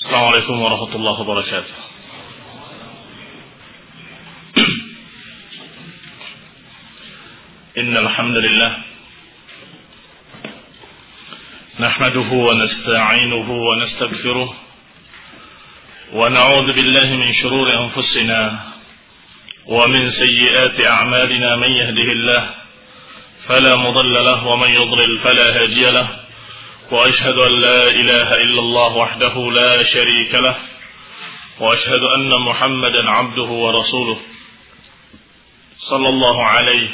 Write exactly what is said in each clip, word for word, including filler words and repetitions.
Assalamualaikum warahmatullahi wabarakatuh. Innal hamdalillah nahmaduhu wa nasta'inuhu wa nastaghfiruh wa na'udzu billahi min shururi anfusina wa min sayyiati a'malina man yahdihillahu fala mudilla lahu wa man yudlil fala hadiya lahu. وأشهد أن لا إله إلا الله وحده لا شريك له وأشهد أن محمدا عبده ورسوله صلى الله عليه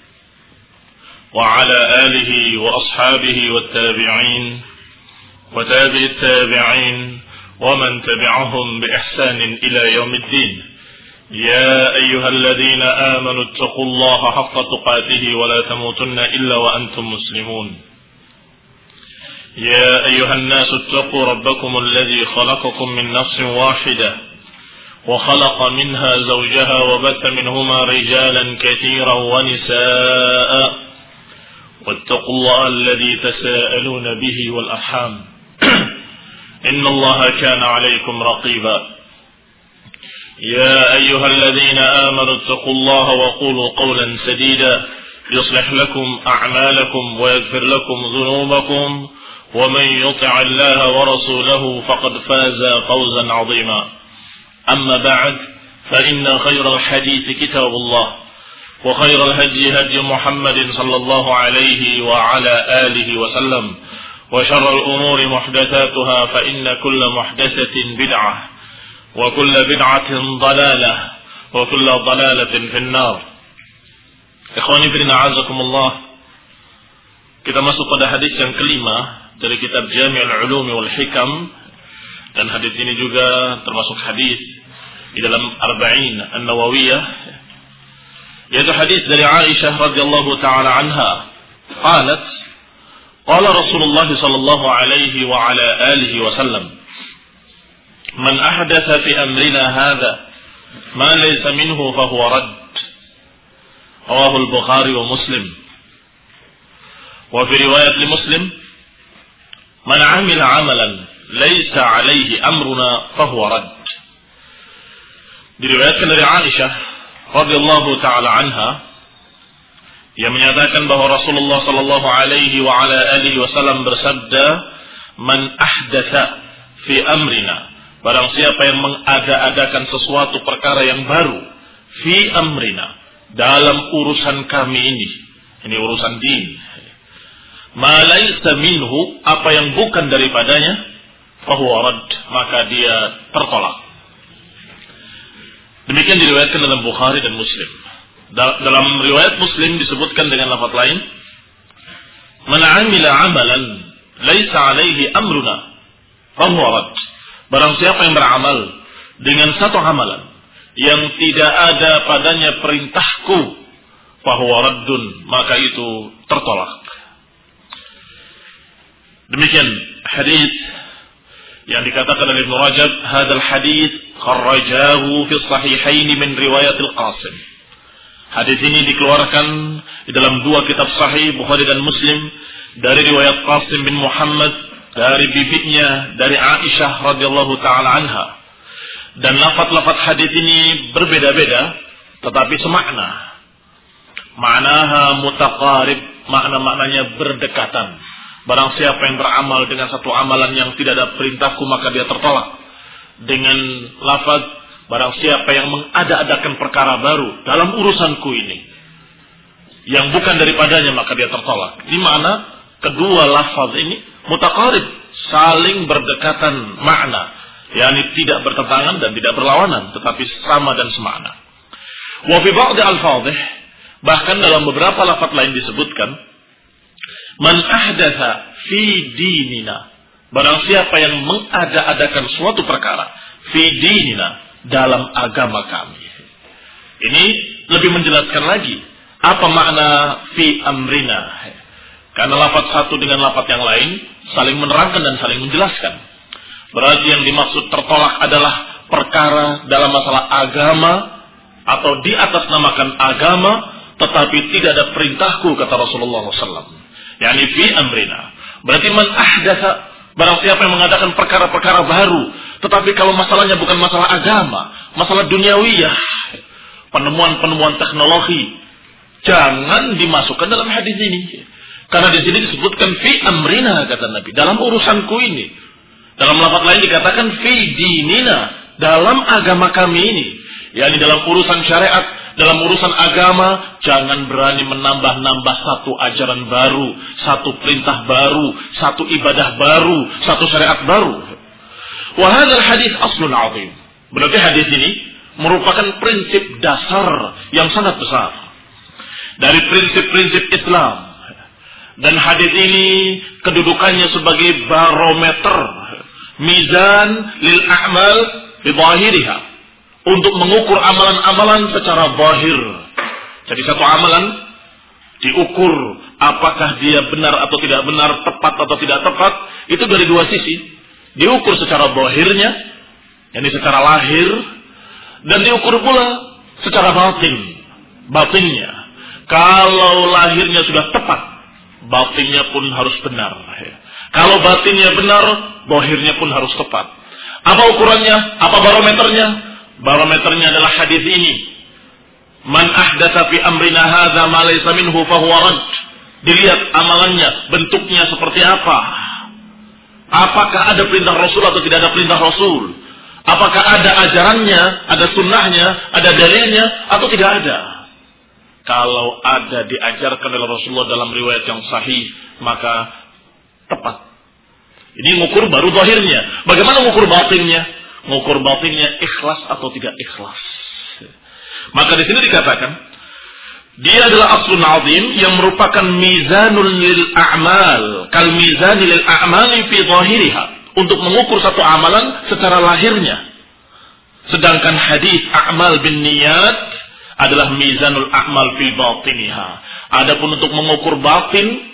وعلى آله وأصحابه والتابعين وتابع التابعين ومن تبعهم بإحسان إلى يوم الدين. يا أيها الذين آمنوا اتقوا الله حق تقاته ولا تموتن إلا وأنتم مسلمون. يا أيها الناس اتقوا ربكم الذي خلقكم من نفس واحدة وخلق منها زوجها وبث منهما رجالا كثيرا ونساء واتقوا الله الذي تساءلون به والأرحام إن الله كان عليكم رقيبا. يا أيها الذين آمنوا اتقوا الله وقولوا قولا سديدا يصلح لكم أعمالكم ويغفر لكم ذنوبكم ومن يطع الله ورسوله فقد فاز فوزا عظيما. أما بعد فإن خير الحديث كتاب الله وخير الهدي هدي محمد صلى الله عليه وعلى آله وسلم وشر الأمور محدثاتها فإن كل محدثة بدعة وكل بدعة ضلالة وكل ضلالة في النار. Ikhwani fillah a'azakum Allah. Kita masuk pada hadis yang kelima dari kitab Jami'ul Ulum wal Hikam, dan hadis ini juga termasuk hadis di dalam Arba'in An-Nawawiyah, yaitu hadis dari Aisyah radhiyallahu taala anha. Qalat qala Rasulullah sallallahu alaihi wa ala alihi wasallam man ahdatha fi amrina hadha ma laysa minhu fa huwa radd. Rawahu al-Bukhari wa Muslim. Wa fi riwayat li Muslim man amila amalan laysa alaihi amruna fahuwa rad. Diriwayatkan dari Aisyah radhiyallahu taala anha yang menyatakan bahwa Rasulullah sallallahu alaihi wa ala alihi wasallam bersabda, man ahdatsa fi amrina, barang siapa yang mengada-adakan sesuatu perkara yang baru, fi amrina, dalam urusan kami ini, ini urusan din, ma laysa minhu, apa yang bukan daripadanya, fahuwa rad, maka dia tertolak. Demikian diriwayatkan dalam Bukhari dan Muslim. Dalam riwayat Muslim disebutkan dengan lafaz lain, man amila amalan laysa alaihi amruna fahuwa rad. Barang siapa yang beramal dengan satu amalan yang tidak ada padanya perintahku, fahuwa raddun, maka itu tertolak. Demikian hadis yang dikatakan oleh Ibnu Rajab, hadzal hadis kharrajahu fi sahihain min riwayat al-Qasim. Hadis ini dikeluarkan di dalam dua kitab sahih, Bukhari dan Muslim, dari riwayat Qasim bin Muhammad dari bibinya, dari Aisyah radhiyallahu taala anha. Dan lafaz-lafaz hadis ini berbeda-beda tetapi semakna. Ma'naha mutaqarib, makna-maknanya berdekatan. Barang siapa yang beramal dengan satu amalan yang tidak ada perintahku, maka dia tertolak. Dengan lafaz, barang siapa yang mengada-adakan perkara baru dalam urusanku ini, yang bukan daripadanya, maka dia tertolak. Di mana kedua lafaz ini mutaqarib, saling berdekatan makna, yakni tidak bertentangan dan tidak berlawanan, tetapi sama dan semakna. Wa fi ba'd al-fadhih, bahkan dalam beberapa lafaz lain disebutkan, man ahdatha fi dinina, barang siapa yang mengada-adakan suatu perkara, fi dinina, dalam agama kami. Ini lebih menjelaskan lagi apa makna fi amrina, karena lafaz satu dengan lafaz yang lain saling menerangkan dan saling menjelaskan. Berarti yang dimaksud tertolak adalah perkara dalam masalah agama atau di atas namakan agama, tetapi tidak ada perintahku, kata Rasulullah shallallahu alaihi wasallam. Yani fi amrina. Berarti man ahdatsa, barang siapa yang mengadakan perkara-perkara baru Tetapi kalau masalahnya bukan masalah agama, masalah duniawiyah, penemuan-penemuan teknologi, jangan dimasukkan dalam hadis ini. Karena di sini disebutkan fi amrina, kata Nabi, dalam urusanku ini. Dalam lafaz lain dikatakan fi dinina, dalam agama kami ini. yakni dalam urusan syariat, dalam urusan agama, jangan berani menambah-nambah satu ajaran baru, satu perintah baru, satu ibadah baru, satu syariat baru. Wa hadzal hadis aslun 'azim. Berarti hadis ini merupakan prinsip dasar yang sangat besar dari prinsip-prinsip Islam. Dan hadis ini kedudukannya sebagai barometer, mizan lil a'mal bi zahiriha, untuk mengukur amalan-amalan secara zahir. Jadi satu amalan diukur apakah dia benar atau tidak benar, tepat atau tidak tepat, itu dari dua sisi. Diukur secara zahirnya, yakni secara lahir, dan diukur pula secara batin, batinnya. Kalau lahirnya sudah tepat, batinnya pun harus benar. Kalau batinnya benar, zahirnya pun harus tepat. Apa ukurannya? Apa barometernya? Barometernya adalah hadis ini. Man ahdatsa fi amrina hadza ma laysa minhu fa huwa rad. Dilihat amalannya, bentuknya seperti apa. Apakah ada perintah Rasul atau tidak ada perintah Rasul? Apakah ada ajarannya, ada sunnahnya, ada dalilnya atau tidak ada? Kalau ada diajarkan oleh Rasulullah dalam riwayat yang sahih, maka tepat. Ini ngukur baru zahirnya. Bagaimana ngukur batinnya? Ngukur batinnya ikhlas atau tidak ikhlas. Maka di sini dikatakan, dia adalah aslun azim yang merupakan mizanul lil a'mal, kal mizani lil a'mali fi zahiriha, untuk mengukur satu amalan secara lahirnya. Sedangkan hadis a'mal bin niyat adalah mizanul a'mal fi batiniha. Adapun untuk mengukur batin,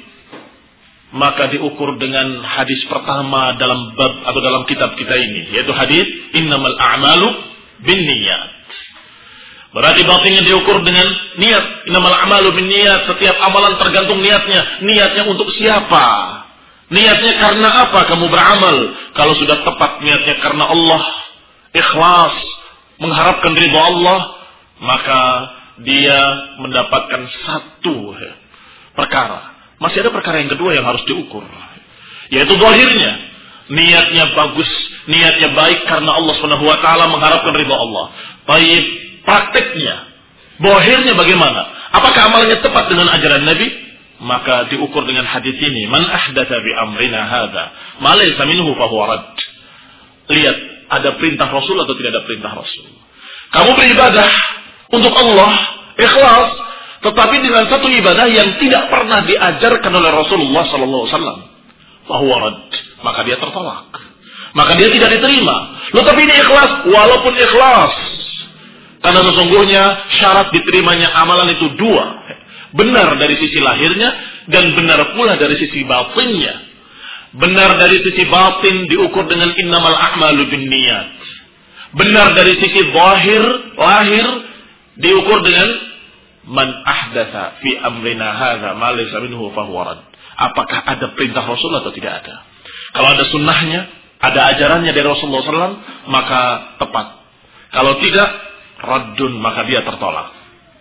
maka diukur dengan hadis pertama dalam bab atau dalam kitab kita ini, yaitu hadis innamal a'malu binniyat. Berarti batinnya diukur dengan niat. Innamal a'malu binniyat. Setiap amalan tergantung niatnya. Niatnya untuk siapa? Niatnya karena apa kamu beramal? Kalau sudah tepat niatnya karena Allah, ikhlas, mengharapkan ridha Allah, maka dia mendapatkan satu perkara. Masih ada perkara yang kedua yang harus diukur, yaitu zahirnya. Niatnya bagus, niatnya baik karena Allah Subhanahu wa taala, mengharapkan ridha Allah. Baik, prakteknya, zahirnya bagaimana? Apakah amalannya tepat dengan ajaran Nabi? Maka diukur dengan hadis ini, man ahdatsa bi amrina hadza ma laysa minhu fa huwa rad. Lihat, ada perintah Rasul atau tidak ada perintah Rasul. Kamu beribadah untuk Allah, ikhlas, tetapi dengan satu ibadah yang tidak pernah diajarkan oleh Rasulullah sallallahu alaihi wasallam, fa huwa rad, maka dia tertolak. Maka dia tidak diterima. Loh, tapi ini ikhlas, walaupun ikhlas, karena sesungguhnya syarat diterimanya amalan itu dua. Benar dari sisi lahirnya dan benar pula dari sisi batinnya. Benar dari sisi batin diukur dengan innamal a'malu binniyat. Benar dari sisi zahir, lahir, diukur dengan man ahdatsa fi amrina hadza ma laysa minhu fa huwa rad. Apakah ada perintah Rasul atau tidak ada? Kalau ada sunnahnya, ada ajarannya dari Rasulullah sallallahu alaihi wasallam, maka tepat. Kalau tidak, raddun, maka dia tertolak.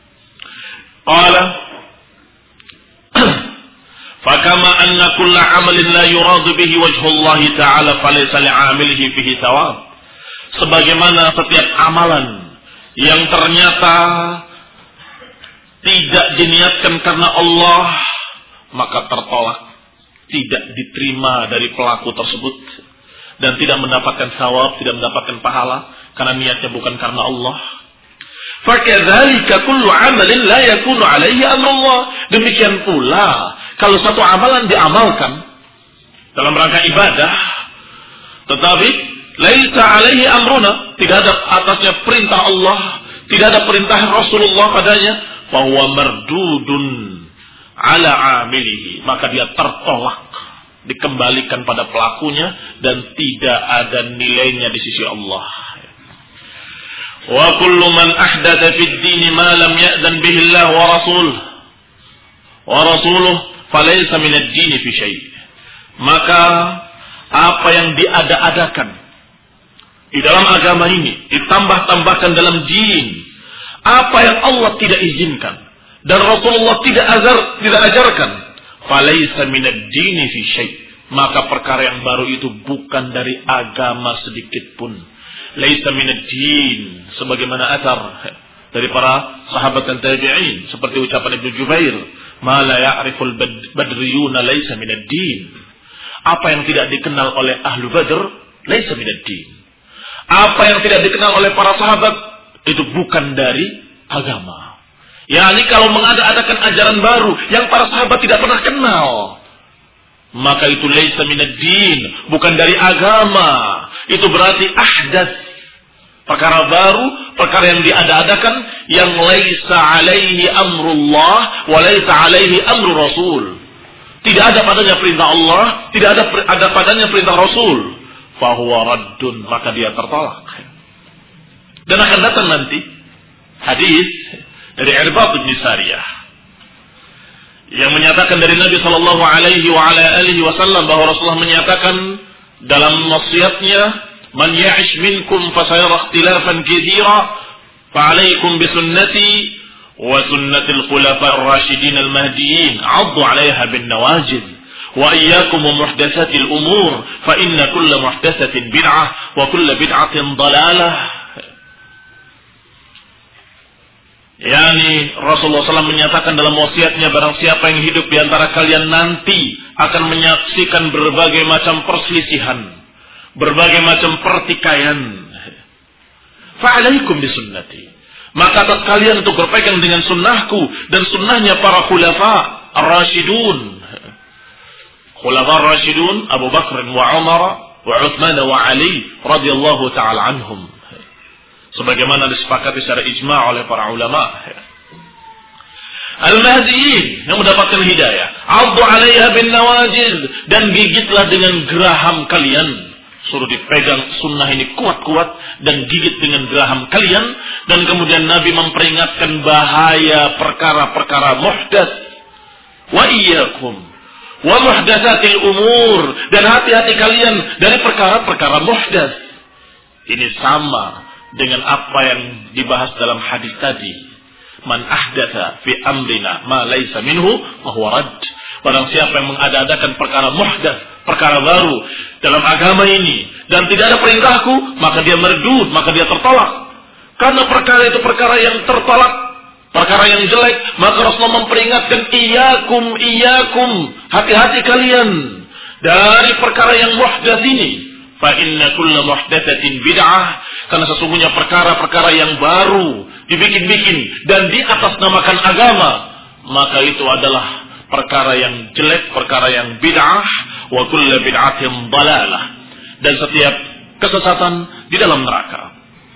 Qala fakama anna kulla amalin la yuradu bihi wajhullah ta'ala falaysa li'amilihi fihi thawab. Sebagaimana setiap amalan yang ternyata tidak diniatkan karena Allah, maka tertolak, tidak diterima dari pelaku tersebut, dan tidak mendapatkan thawab, tidak mendapatkan pahala karena niatnya bukan karena Allah. Fakadzalika kullu amalin la yakunu alaihi amrullah. Demikian pula kalau satu amalan diamalkan dalam rangka ibadah, tetapi laisa alaihi amruna, tidak ada atasnya perintah Allah, tidak ada perintah Rasulullah padanya, fa huwa mardudun ala amilihi, maka dia tertolak, dikembalikan pada pelakunya dan tidak ada nilainya di sisi Allah. Wa kullu man ahdatha fid din ma lam ya'zan bihi Allah wa rasuluh wa rasuluh falaysa min ad-din fi syai'. Maka apa yang diada-adakan di dalam agama ini, ditambah-tambahkan dalam din apa yang Allah tidak izinkan dan Rasulullah tidak azar, tidak ajarkan, falaisa minad dini fi syai', maka perkara yang baru itu bukan dari agama sedikit pun. Laisa minad din, sebagaimana athar dari para sahabat dan tabi'in seperti ucapan Ibnu Jubair, ma la ya'riful badriyuna laisa minad din. Apa yang tidak dikenal oleh ahlu Badr laisa minad din. Apa yang tidak dikenal oleh para sahabat itu bukan dari agama. Yani kalau mengada-adakan ajaran baru yang para sahabat tidak pernah kenal, maka itu laisa minad din, bukan dari agama. Itu berarti ahdath, perkara baru, perkara yang diada-adakan, yang laisa alaihi amrullah wa laisa alaihi amru rasul. Tidak ada padanya perintah Allah, tidak ada ada padanya perintah Rasul. Fahuwa raddun, maka dia tertolak. Dan akan datang nanti hadis dari Irbad bin Sariyah yang menyatakan dari Nabi sallallahu alaihi wa ala alihi wasallam bahwa Rasulullah menyatakan dalam wasiatnya, man ya'ish minkum fasayara ikhtilafan katsira fa 'alaikum bi sunnati wa sunnatil khulafa'ir rasyidin al-mahdiyyin 'addu 'alaiha bin nawajid wa iyyakum muhdatsatil umur fa inna kulla muhdatsatin bid'ah wa kulla bid'atin dhalalah. Yani Rasulullah shallallahu alaihi wasallam menyatakan dalam wasiatnya, barang siapa yang hidup di antara kalian nanti akan menyaksikan berbagai macam perselisihan, berbagai macam pertikaian. Fa'alaikum bisunnati, maka atas kalian untuk berpegang dengan sunnahku dan sunnahnya para khulafa ar-rasyidun. Khulafa ar-rasyidun Abu Bakr wa Umar wa Uthman wa Ali radhiyallahu ta'ala anhum, sebagaimana disepakati secara ijma' oleh para ulama. Al-Mahdiyin yang mendapatkan hidayah, 'addu 'alaiha bin nawajid, dan gigitlah dengan geraham kalian. Suruh dipegang sunnah ini kuat-kuat dan gigit dengan geraham kalian. Dan kemudian Nabi memperingatkan bahaya perkara-perkara muhdats. Wa iyyakum wa muhdatsatil umur, dan hati-hati kalian dari perkara-perkara muhdats. Ini sama dengan apa yang dibahas dalam hadis tadi. Man ahdatsa fi amrina ma laysa minhu fa huwa radd. Barang siapa yang mengada-adakan perkara muhdats, perkara baru dalam agama ini dan tidak ada perintahku, maka dia merdud, maka dia tertolak. Karena perkara itu perkara yang tertolak, perkara yang jelek, maka Rasulullah memperingatkan, iyakum iyakum, hati-hati kalian dari perkara yang muhdats ini. Fa inna kulla muhdatsatin bid'ah, karena sesungguhnya perkara-perkara yang baru dibikin-bikin dan diatasnamakan agama, maka itu adalah perkara yang jelek, perkara yang bid'ah. Wa kullu bid'atin dhalalah, dan setiap kesesatan di dalam neraka.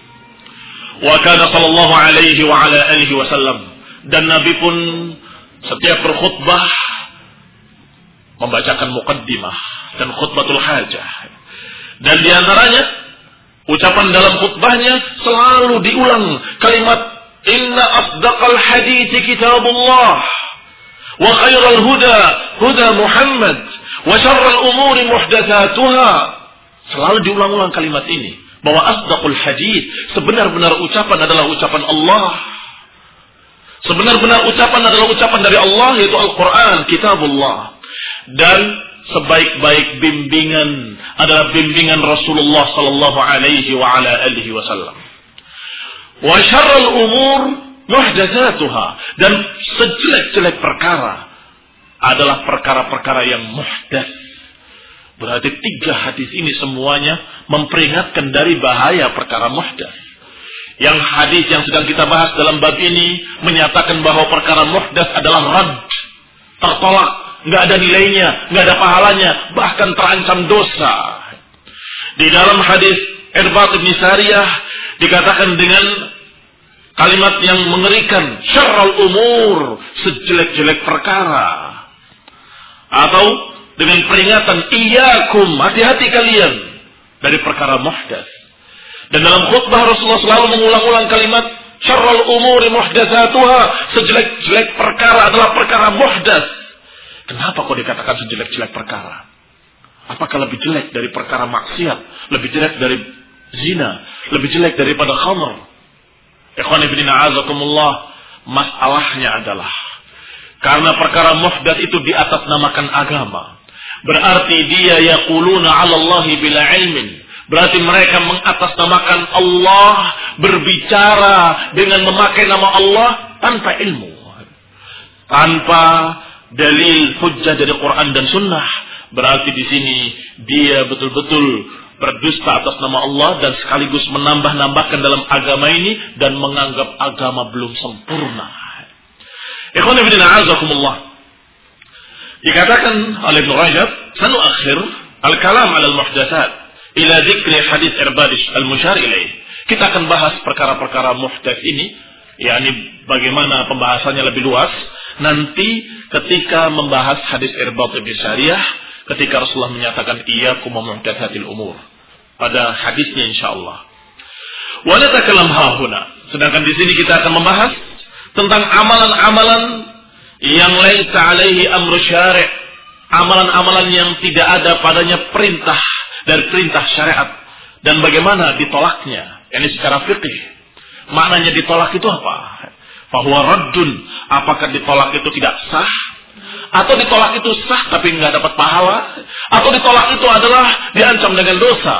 Wa kana sallallahu alaihi wa ala alihi wasallam, dan Nabi pun setiap berkhutbah membacakan muqaddimah dan khutbatul hajah. Dan di antaranya ucapan dalam khutbahnya selalu diulang kalimat inna asdaqal hadithi kitabullah wa khairal huda huda Muhammad wa syarral umuri muhdatsatuha. Selalu diulang-ulang kalimat ini bahwa asdaqul hadits, sebenar-benar ucapan adalah ucapan Allah. Sebenar-benar ucapan adalah ucapan dari Allah, yaitu Al-Qur'an, kitabullah. Dan sebaik-baik bimbingan adalah bimbingan Rasulullah sallallahu alaihi wa ala alihi wasallam. Wa syarrul umur muhdatsatuha, dan sejelek-jelek perkara adalah perkara-perkara yang muhdats. Berarti tiga hadis ini semuanya memperingatkan dari bahaya perkara muhdats. Yang hadis yang sedang kita bahas dalam bab ini menyatakan bahwa perkara muhdats adalah radd, tertolak, nggak ada nilainya, nggak ada pahalanya, bahkan terancam dosa. Di dalam hadis Irbad bin Sariyah dikatakan dengan kalimat yang mengerikan, syarrul umur, sejelek-jelek perkara. Atau dengan peringatan, iyakum, hati-hati kalian dari perkara muhdats. Dan dalam khutbah Rasulullah selalu mengulang-ulang kalimat syarrul umuri muhdatsatuha, sejelek-jelek perkara adalah perkara muhdats. Kenapa kok dikatakan sejelek-jelek perkara? Apakah lebih jelek dari perkara maksiat, lebih jelek dari zina lebih jelek daripada khamr. Ikhwani fillah azakumullah, masalahnya adalah karena perkara muhdats itu di atas namakan agama. Berarti dia yaquluna 'ala Allahi bila ilmin. Berarti mereka mengatasnamakan Allah, berbicara dengan memakai nama Allah tanpa ilmu. Tanpa dalil hujjah dari Quran dan Sunnah. Berarti di sini dia betul-betul berdusta atas nama Allah dan sekaligus menambah-nambahkan dalam agama ini dan menganggap agama belum sempurna. Ikhwan fillah a'azakumullah. Dikatakan oleh Ibnu Rajab, sanuakhir al-kalam 'ala al-muhdatsat ila dzikri hadits Irbad al-musyar ilaih. Kita akan bahas perkara-perkara muhdats ini, yakni bagaimana pembahasannya lebih luas nanti ketika membahas hadis Irbad bin Sariyah ketika Rasulullah menyatakan iyyakum wa muhdatsatil umur. Pada hadisnya insyaallah. Wa natakalam hahuna. Sedangkan di sini kita akan membahas tentang amalan-amalan yang laisa alaihi amru syari', amalan-amalan yang tidak ada padanya perintah dari perintah syariat dan bagaimana ditolaknya, yakni secara fikih. Maknanya ditolak itu apa? Fahuwa raddun, apakah ditolak itu tidak sah? Atau ditolak itu sah tapi nggak dapat pahala? Atau ditolak itu adalah diancam dengan dosa?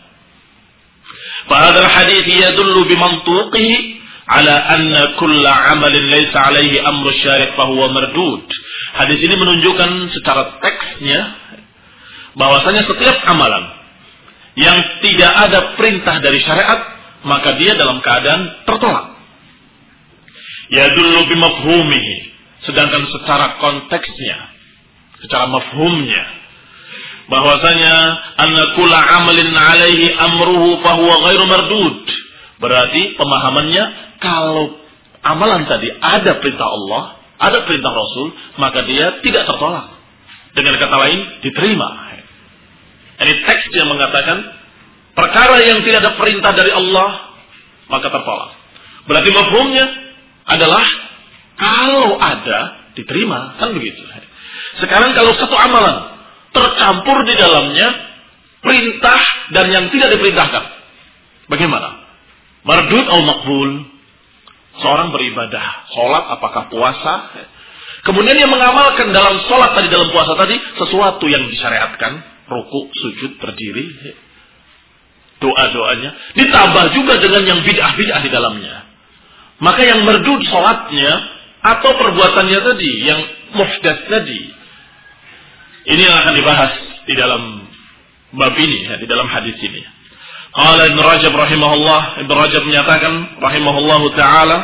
Fahadzal hadits yadullu bimantuqihi ala anna kulla amalin laysa alaihi amru syari' fahuwa mardud. Hadis ini menunjukkan secara teksnya bahwasanya setiap amalan yang tidak ada perintah dari syariat maka dia dalam keadaan tertolak. Yadullu bimafhumihi, sedangkan secara konteksnya, secara mafhumnya, bahwasanya anna kulla amalin alaihi amruhu fahuwa ghairu mardud. Berarti pemahamannya kalau amalan tadi ada perintah Allah, ada perintah Rasul, maka dia tidak tertolak. Dengan kata lain, diterima. Ini teks yang mengatakan perkara yang tidak ada perintah dari Allah maka tertolak. Berarti mafhumnya adalah kalau ada diterima, kan begitu. Sekarang kalau satu amalan tercampur di dalamnya perintah dan yang tidak diperintahkan, bagaimana? Mardud atau makbul? Seorang beribadah, sholat apakah puasa? Kemudian yang mengamalkan dalam sholat tadi, dalam puasa tadi sesuatu yang disyariatkan, ruku, sujud, berdiri, doa-doanya, ditambah juga dengan yang bid'ah-bid'ah di dalamnya. Maka yang mardud sholatnya atau perbuatannya tadi, yang muhdats tadi, ini yang akan dibahas di dalam bab ini, ya, di dalam hadis ini. Qala Ibnu Rajab rahimahullah, Ibnu Rajab menyatakan rahimahullahu taala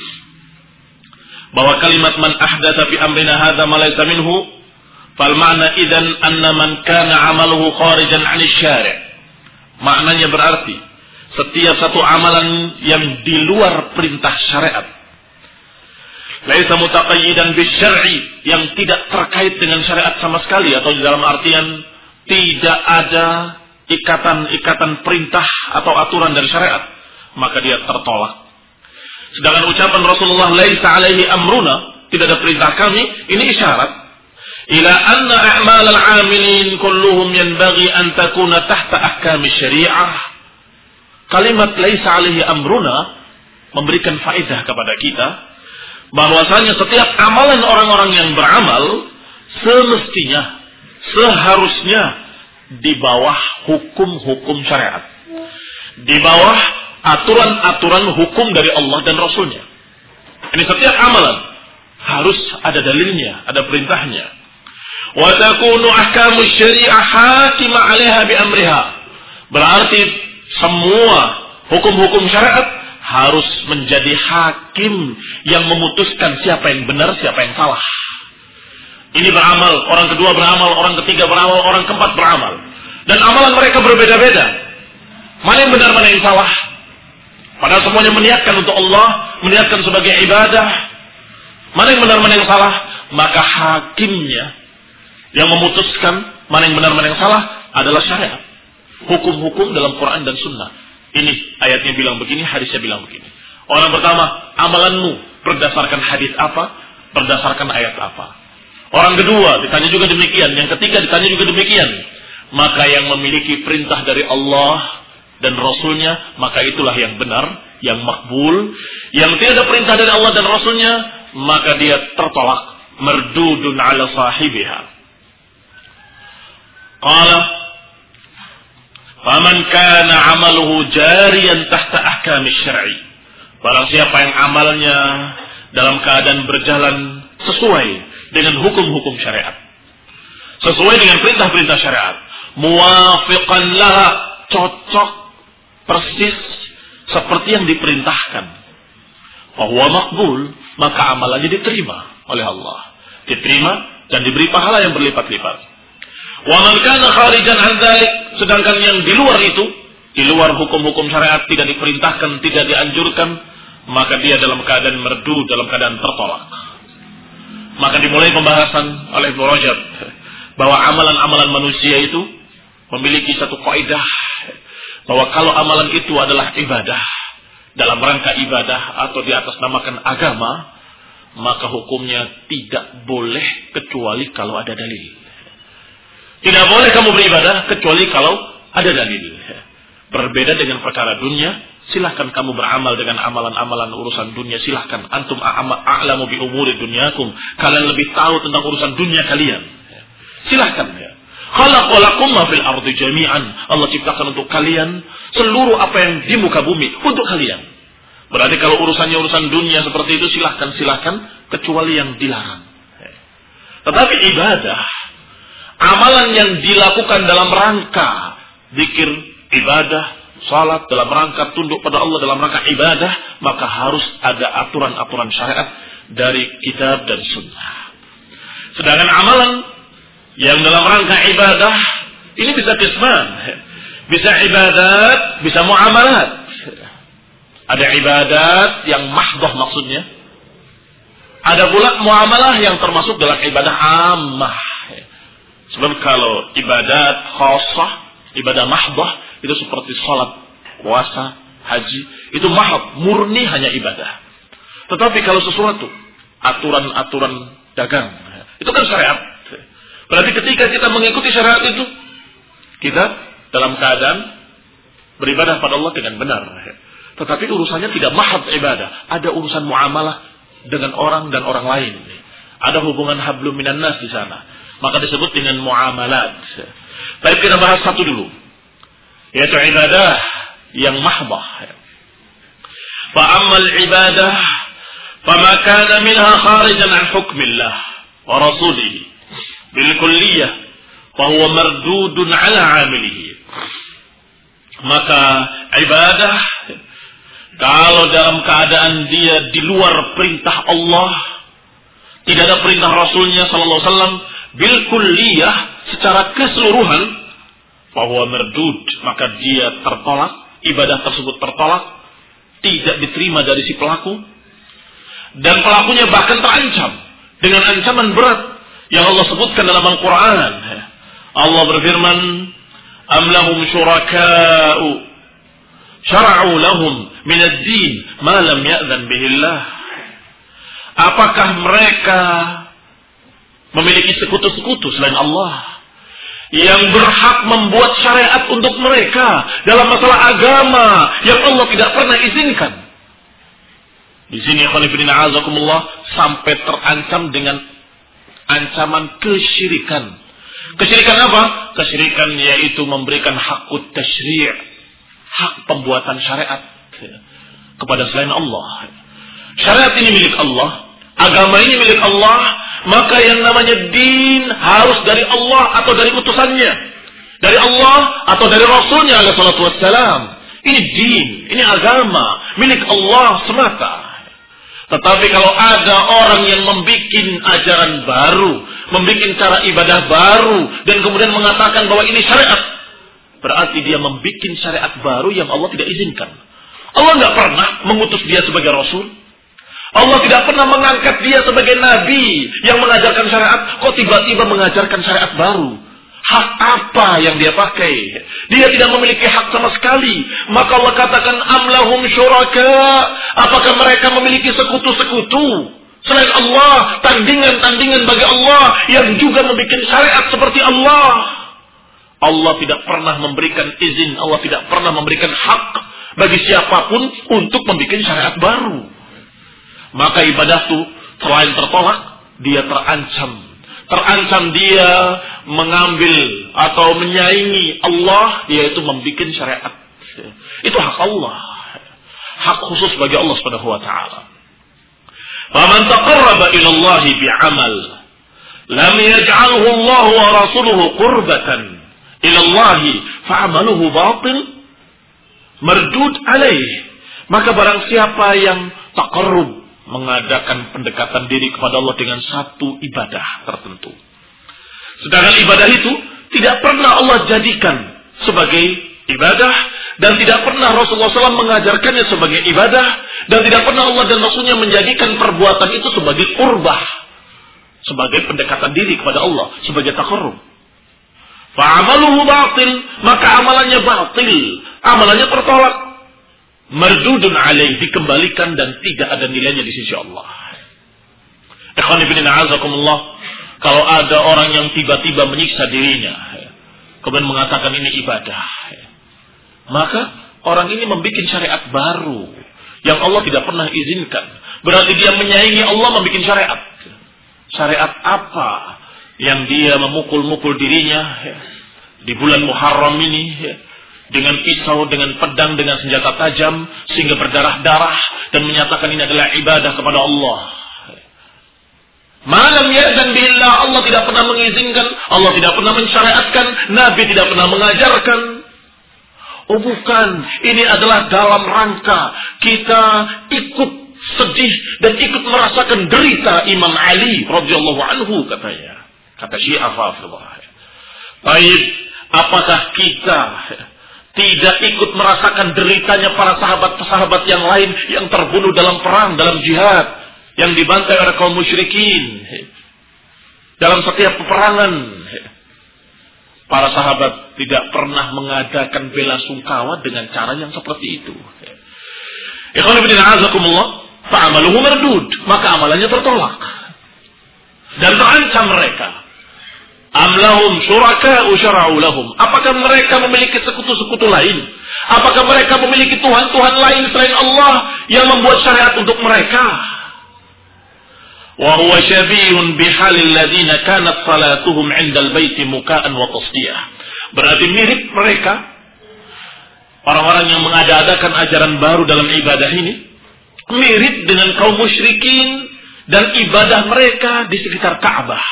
bahwa kalimat man ahdatsa fi amrina hadza ma laysa minhu fal ma'na idzan anna man kana 'amaluhu kharijan 'anil syari'. Maknanya berarti setiap satu amalan yang di luar perintah syariat, laisa mutaqayyidan bisyar'i, yang tidak terkait dengan syariat sama sekali, atau dalam artian tidak ada ikatan-ikatan perintah atau aturan dari syariat, maka dia tertolak. Sedangkan ucapan Rasulullah laisa alaihi amruna, tidak ada perintah kami, ini isyarat ila anna a'mal al-'amilin kulluhum yanbaghi an takuna tahta ahkam syariah. Kalimat laisa alaihi amruna memberikan faedah kepada kita bahwasanya setiap amalan orang-orang yang beramal semestinya, seharusnya di bawah hukum-hukum syariat, di bawah aturan-aturan hukum dari Allah dan Rasulnya. Ini setiap amalan harus ada dalilnya, ada perintahnya. Wa takunu ahkamus syariah hakima 'alaiha bi amriha. Berarti semua hukum-hukum syariat harus menjadi hakim yang memutuskan siapa yang benar, siapa yang salah. Ini beramal, orang kedua beramal, orang ketiga beramal, orang keempat beramal. Dan amalan mereka berbeda-beda. Mana yang benar, mana yang salah. Padahal semuanya meniatkan untuk Allah, meniatkan sebagai ibadah. Mana yang benar, mana yang salah. Maka hakimnya yang memutuskan mana yang benar, mana yang salah adalah syariat. Hukum-hukum dalam Quran dan Sunnah. Ini ayatnya bilang begini, hadisnya bilang begini. Orang pertama, amalanmu berdasarkan hadis apa, berdasarkan ayat apa. Orang kedua ditanya juga demikian, yang ketiga ditanya juga demikian. Maka yang memiliki perintah dari Allah dan Rasulnya, maka itulah yang benar, yang makbul. Yang tidak ada perintah dari Allah dan Rasulnya, maka dia tertolak, mardudun ala sahibiha. Qala faman kana amaluhu jariyan tahta ahkam syar'i. Barang siapa yang amalnya dalam keadaan berjalan sesuai dengan hukum-hukum syariat, sesuai dengan perintah-perintah syariat, muwafiqan laha, cocok persis seperti yang diperintahkan, bahwa makbul, maka amalannya diterima oleh Allah, diterima dan diberi pahala yang berlipat-lipat. Wa man kana kharijan an dzalik, sedangkan yang di luar itu, di luar hukum-hukum syariat, tidak diperintahkan, tidak dianjurkan, maka dia dalam keadaan merdu, dalam keadaan tertolak. Maka dimulai pembahasan oleh Ibnu Rajab bahwa amalan-amalan manusia itu memiliki satu kaidah, bahwa kalau amalan itu adalah ibadah, dalam rangka ibadah atau di atas namakan agama, maka hukumnya tidak boleh kecuali kalau ada dalil. Tidak boleh kamu beribadah kecuali kalau ada dalil. Berbeda dengan perkara dunia, silahkan kamu beramal dengan amalan-amalan urusan dunia, silahkan. Antum a'lamu bi umuri dunyakum, kalian lebih tahu tentang urusan dunia kalian. Silahkan ya. Khalaqalakum ma fil ardi jami'an. Allah ciptakan untuk kalian seluruh apa yang di muka bumi untuk kalian. Berarti kalau urusannya urusan dunia seperti itu, silahkan, silahkan, kecuali yang dilarang. Tetapi ibadah, amalan yang dilakukan dalam rangka zikir, ibadah, salat, dalam rangka tunduk pada Allah, dalam rangka ibadah, maka harus ada aturan-aturan syariat dari kitab dan sunnah. Sedangkan amalan yang dalam rangka ibadah, ini bisa qisman, bisa ibadat, bisa muamalat. Ada ibadat yang mahdoh maksudnya, ada pula muamalah yang termasuk dalam ibadah ammah. Sebab kalau ibadat khasah, ibadah mahdoh, itu seperti salat, puasa, haji, itu mahab, murni hanya ibadah. Tetapi kalau sesuatu, aturan-aturan dagang, itu kan syariat. Berarti ketika kita mengikuti syariat itu, kita dalam keadaan beribadah pada Allah dengan benar. Tetapi urusannya tidak mahab ibadah, ada urusan muamalah dengan orang dan orang lain. Ada hubungan hablum minan nas di sana. Maka disebut dengan muamalat. Baik, kita bahas satu dulu, yaitu ibadah yang mahbah. Fa ammal ibadah fama kana minha kharijan an hukmillah wa rasulih bil kulliyah fa huwa mardudun ala amilihi. Maka ibadah kalau dalam keadaan dia di luar perintah Allah, tidak ada perintah Rasulnya sallallahu alaihi wasallam, bil kulliyah, secara keseluruhan, bahwa merdud, maka dia tertolak, ibadah tersebut tertolak, tidak diterima dari si pelaku, dan pelakunya bahkan terancam dengan ancaman berat yang Allah sebutkan dalam Al-Quran. Allah berfirman, am lahum syuraka'u syara'u lahum minad din ma lam ya'zan bihillah. Apakah mereka memiliki sekutu-sekutu selain Allah yang berhak membuat syariat untuk mereka dalam masalah agama yang Allah tidak pernah izinkan? Di sini ikhwan fillah azakumullah, sampai terancam dengan ancaman kesyirikan. Kesyirikan apa? Kesyirikan yaitu memberikan hakut tasyri', hak pembuatan syariat kepada selain Allah. Syariat ini milik Allah, agama ini milik Allah, maka yang namanya din harus dari Allah atau dari utusannya, dari Allah atau dari Rasulnya alaihi salatu wassalam. Ini din, ini agama milik Allah semata. Tetapi kalau ada orang yang membuat ajaran baru, membuat cara ibadah baru, dan kemudian mengatakan bahwa ini syariat, berarti dia membuat syariat baru yang Allah tidak izinkan. Allah tidak pernah mengutus dia sebagai Rasul. Allah tidak pernah mengangkat dia sebagai Nabi yang mengajarkan syariat. Kok tiba-tiba mengajarkan syariat baru? Hak apa yang dia pakai? Dia tidak memiliki hak sama sekali. Maka Allah katakan, am lahum syuraka. Apakah mereka memiliki sekutu-sekutu selain Allah? Tandingan-tandingan bagi Allah yang juga membuat syariat seperti Allah. Allah tidak pernah memberikan izin, Allah tidak pernah memberikan hak bagi siapapun untuk membuat syariat baru. Maka ibadah itu selain tertolak, dia terancam. Terancam dia mengambil atau menyaingi Allah, yaitu membuat syariat. Itu hak Allah. Hak khusus bagi Allah Subhanahu wa taala. Faman taqarraba ila Allah bi'amal lam yaj'alhu Allah wa rasuluhu qurbatan ila Allah fa'amaluhu batil mardud alaih. Maka barang siapa yang taqarrub, mengadakan pendekatan diri kepada Allah dengan satu ibadah tertentu, sedangkan ibadah itu tidak pernah Allah jadikan sebagai ibadah, dan tidak pernah Rasulullah shallallahu alaihi wasallam mengajarkannya sebagai ibadah, dan tidak pernah Allah dan Rasulnya menjadikan perbuatan itu sebagai qurbah, sebagai pendekatan diri kepada Allah, sebagai taqarrub. Fa'amaluhu batil, maka amalannya batil, amalannya tertolak. Mardudun alaih, dikembalikan dan tidak ada nilainya di sisi Allah. Ikhwani fillah azakumullah, kalau ada orang yang tiba-tiba menyiksa dirinya, kemudian mengatakan ini ibadah, maka orang ini membuat syariat baru yang Allah tidak pernah izinkan. Berarti dia menyaingi Allah membuat syariat. Syariat apa yang dia memukul-mukul dirinya di bulan Muharram ini dengan pisau, dengan pedang, dengan senjata tajam sehingga berdarah-darah dan menyatakan ini adalah ibadah kepada Allah. Malam ya'zan billah, Allah tidak pernah mengizinkan, Allah tidak pernah mensyariatkan, Nabi tidak pernah mengajarkan. Oh bukan, ini adalah dalam rangka kita ikut sedih dan ikut merasakan derita Imam Ali radhiyallahu anhu, katanya. Kata Syiah Rafidhah. Baik, apakah kita tidak ikut merasakan deritanya para sahabat-sahabat yang lain yang terbunuh dalam perang, dalam jihad, yang dibantai oleh kaum musyrikin dalam setiap peperangan? Para sahabat tidak pernah mengadakan bela sungkawa dengan cara yang seperti itu. Ikhwan fillah azakumullah, fa'amaluhu mardud, maka amalannya tertolak dan terancam mereka. Am lahum syuraka'u syara'u lahum, apakah mereka memiliki sekutu-sekutu lain? Apakah mereka memiliki tuhan-tuhan lain selain Allah yang membuat syariat untuk mereka? Wa huwa syabihun bihalil ladzina kanat salatuhum 'indal baiti muka'an wa tasdiyah. Berarti mirip mereka orang-orang yang mengada-adakan ajaran baru dalam ibadah ini, mirip dengan kaum musyrikin dan ibadah mereka di sekitar Ka'bah.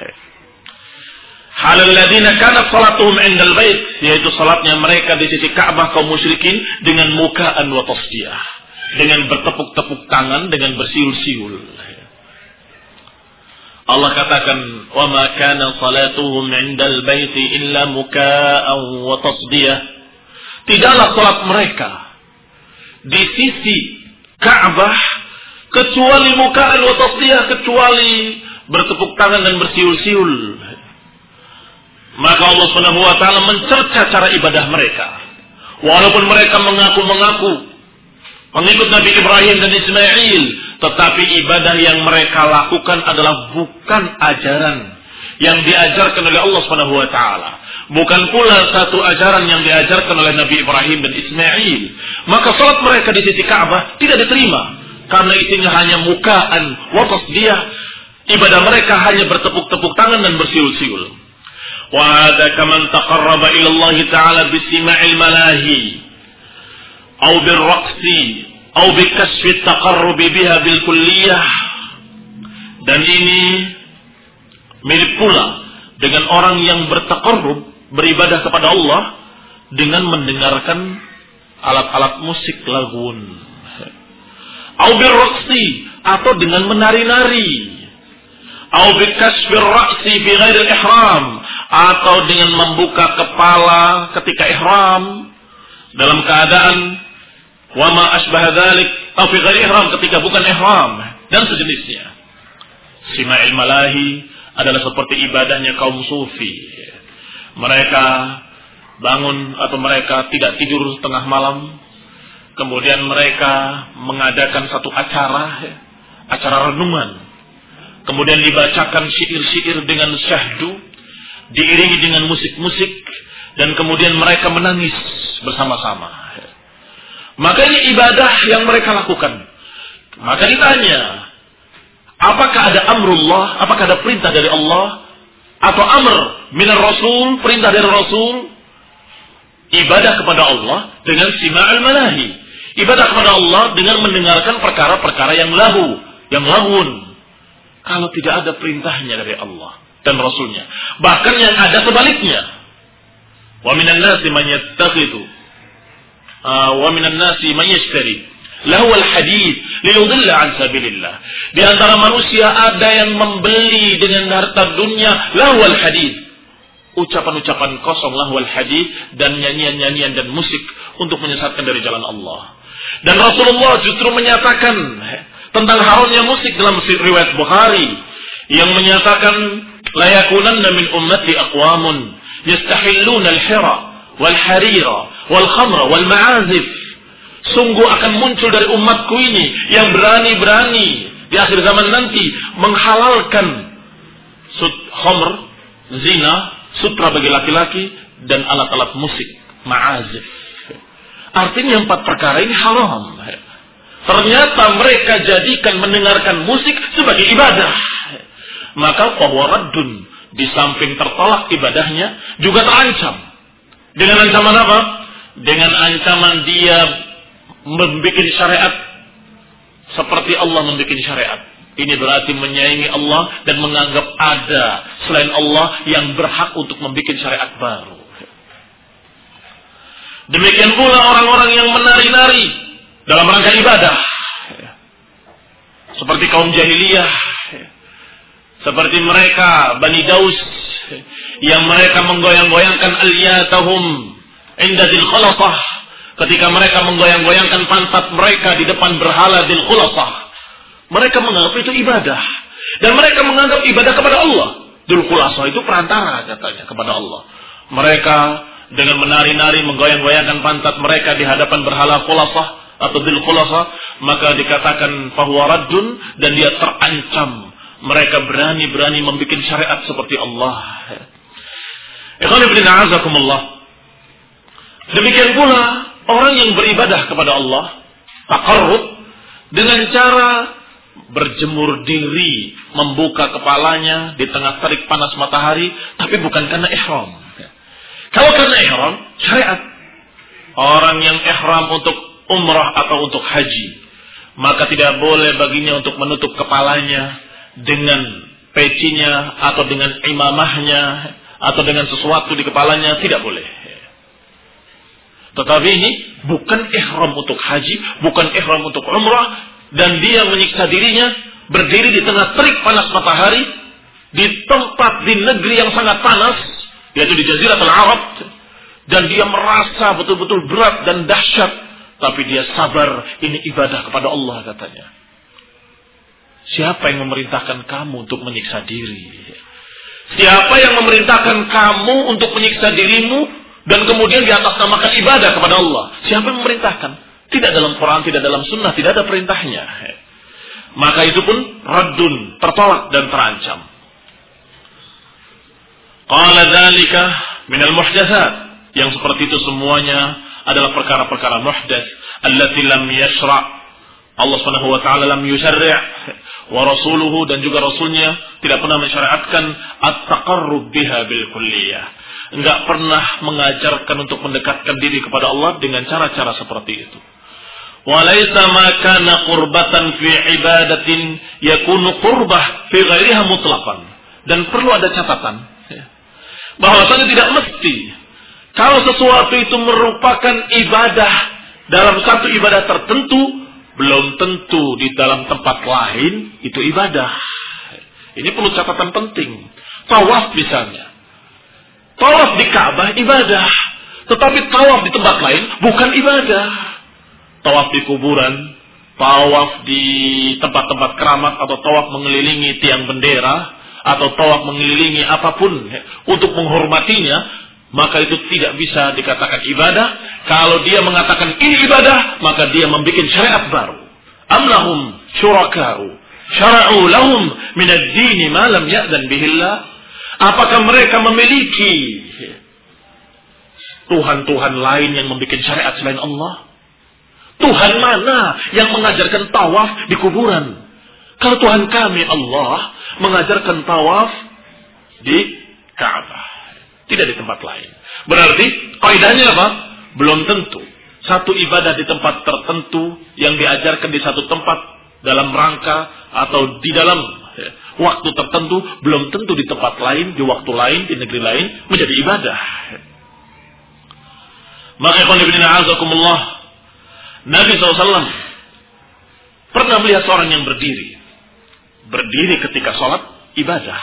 Halal ladzina kanat salatuhum 'indal bait, yaitu salatnya mereka di sisi Ka'bah kaum musyrikin dengan muka'an wa tasdiyah, dengan bertepuk-tepuk tangan, dengan bersiul-siul. Allah katakan, "Wa ma kana salatuhum 'indal baiti illa muka'an wa tasdiyah." Tidaklah salat mereka di sisi Ka'bah kecuali muka'an wa tasdiyah, kecuali bertepuk tangan dan bersiul-siul. Maka Allah Subhanahu wa taala mencerca cara ibadah mereka. Walaupun mereka mengaku-mengaku mengikut Nabi Ibrahim dan Ismail, tetapi ibadah yang mereka lakukan adalah bukan ajaran yang diajarkan oleh Allah Subhanahu wa taala. Bukan pula satu ajaran yang diajarkan oleh Nabi Ibrahim dan Ismail. Maka salat mereka di sisi Ka'bah tidak diterima karena isinya hanya muka'an wa tasdiyah. Ibadah mereka hanya bertepuk-tepuk tangan dan bersiul-siul. وهذا كمن تقرب إلى الله تعالى بسماع الملاهي أو بالرقص أو بكشف التقرب بها بالكلية. Dan ini mirip pula dengan orang yang bertaqarrub, beribadah kepada Allah dengan mendengarkan alat-alat musik lagun, au birraqsi, atau dengan menari-nari, au bikashfir ra'si bi ghairil ihram, atau dengan membuka kepala ketika ihram dalam keadaan wa ma asbah dzalik, atau fi ghairi ihram, ketika bukan ihram, dan sejenisnya. Sima'il malahi adalah seperti ibadahnya kaum sufi. Mereka bangun atau mereka tidak tidur tengah malam, kemudian mereka mengadakan satu acara, acara renungan, kemudian dibacakan syair-syair dengan syahdu, diiringi dengan musik-musik, dan kemudian mereka menangis bersama-sama. Maka ini ibadah yang mereka lakukan. Maka ditanya, apakah ada amrullah, apakah ada perintah dari Allah, atau amr minar rasul, perintah dari Rasul? Ibadah kepada Allah dengan sima'al manahi, ibadah kepada Allah dengan mendengarkan perkara-perkara yang lahu, yang lahun. Kalau tidak ada perintahnya dari Allah dan Rasulnya, bahkan yang ada sebaliknya. Wa minan nasi man yattakhidhu wa minan nasi man yashtari lahu al-hadith liyudilla an sabilillah. Di antara manusia ada yang membeli dengan harta dunia lahu al-hadith, ucapan-ucapan kosong lahu al-hadith, dan nyanyian-nyanyian dan musik untuk menyesatkan dari jalan Allah. Dan Rasulullah justru menyatakan tentang haramnya musik dalam riwayat Bukhari yang menyatakan la yakunanna min ummati aqwamun yastahilluna al-hira wal harira wal khamra wal ma'azif. Sungguh akan muncul dari umatku ini yang berani-berani di akhir zaman nanti menghalalkan khamr, zina, sutra bagi laki-laki, dan alat-alat musik, ma'azif. Artinya empat perkara ini haram. Ternyata mereka jadikan mendengarkan musik sebagai ibadah. Maka bahwa raddun, di samping tertolak ibadahnya, juga terancam. Dengan ancaman apa? Dengan ancaman dia membuat syariat seperti Allah membuat syariat. Ini berarti menyaingi Allah dan menganggap ada selain Allah yang berhak untuk membuat syariat baru. Demikian pula orang-orang yang menari-nari dalam rangka ibadah, seperti kaum jahiliyah, seperti mereka Bani Daus yang mereka menggoyang-goyangkan aliyatahum inda dzil khulasah, ketika mereka menggoyang-goyangkan pantat mereka di depan berhala dzil khulasah. Mereka menganggap itu ibadah, dan mereka menganggap ibadah kepada Allah. Dzul khulasah itu perantara katanya kepada Allah. Mereka dengan menari-nari menggoyang-goyangkan pantat mereka di hadapan berhala khulasah atau dzul khulasah, maka dikatakan bahwa raddun, dan dia terancam. Mereka berani-berani membuat syariat seperti Allah. Ikhwan fillah azakumullah. Demikian pula orang yang beribadah kepada Allah, taqarrub, dengan cara berjemur diri, membuka kepalanya di tengah terik panas matahari, tapi bukan karena ihram. Kalau karena ihram, syariat. Orang yang ihram untuk umrah atau untuk haji, maka tidak boleh baginya untuk menutup kepalanya dengan pecinya atau dengan imamahnya atau dengan sesuatu di kepalanya, tidak boleh. Tetapi ini bukan ihram untuk haji, bukan ihram untuk umrah, dan dia menyiksa dirinya berdiri di tengah terik panas matahari di tempat di negeri yang sangat panas, yaitu di Jaziratul Arab, dan dia merasa betul-betul berat dan dahsyat, tapi dia sabar. Ini ibadah kepada Allah katanya. Siapa yang memerintahkan kamu untuk menyiksa diri? Siapa yang memerintahkan kamu untuk menyiksa dirimu dan kemudian diatasnamakan ibadah kepada Allah? Siapa yang memerintahkan? Tidak dalam Quran, tidak dalam Sunnah, tidak ada perintahnya. Maka itu pun raddun, tertolak dan terancam. Qala dzalika minal muhdatsat, yang seperti itu semuanya adalah perkara-perkara muhdats allati lam yashra'. Allah Subhanahu wa taala lam yusyarri' wa rasuluhu, dan juga rasulnya tidak pernah mensyariatkan at-taqarrub biha bil kulliyah. Enggak pernah mengajarkan untuk mendekatkan diri kepada Allah dengan cara-cara seperti itu. Wa laisa ma kana qurbatan fi ibadatin yakunu qurbah fi ghairiha mutlaqan. Dan perlu ada catatan bahwasanya tidak mesti kalau sesuatu itu merupakan ibadah dalam satu ibadah tertentu, belum tentu di dalam tempat lain itu ibadah. Ini perlu catatan penting. Tawaf misalnya, tawaf di Ka'bah ibadah, tetapi tawaf di tempat lain bukan ibadah. Tawaf di kuburan, tawaf di tempat-tempat keramat, atau tawaf mengelilingi tiang bendera, atau tawaf mengelilingi apapun untuk menghormatinya, maka itu tidak bisa dikatakan ibadah. Kalau dia mengatakan ini ibadah, maka dia membuat syariat baru. Am lahum syuraka'u syara'u lahum min ad-din ma lam ya'zan bihi Allah. Apakah mereka memiliki Tuhan-Tuhan lain yang membuat syariat selain Allah. Tuhan mana yang mengajarkan tawaf di kuburan? Kalau Tuhan kami Allah mengajarkan tawaf di Ka'bah, tidak di tempat lain. Berarti kaidahnya apa? Belum tentu satu ibadah di tempat tertentu yang diajarkan di satu tempat dalam rangka atau di dalam ya, waktu tertentu belum tentu di tempat lain, di waktu lain, di negeri lain menjadi ibadah. Maka ikhwan fillah a'azakumullah, Nabi shallallahu alaihi wasallam pernah melihat seorang yang berdiri. Berdiri ketika sholat ibadah.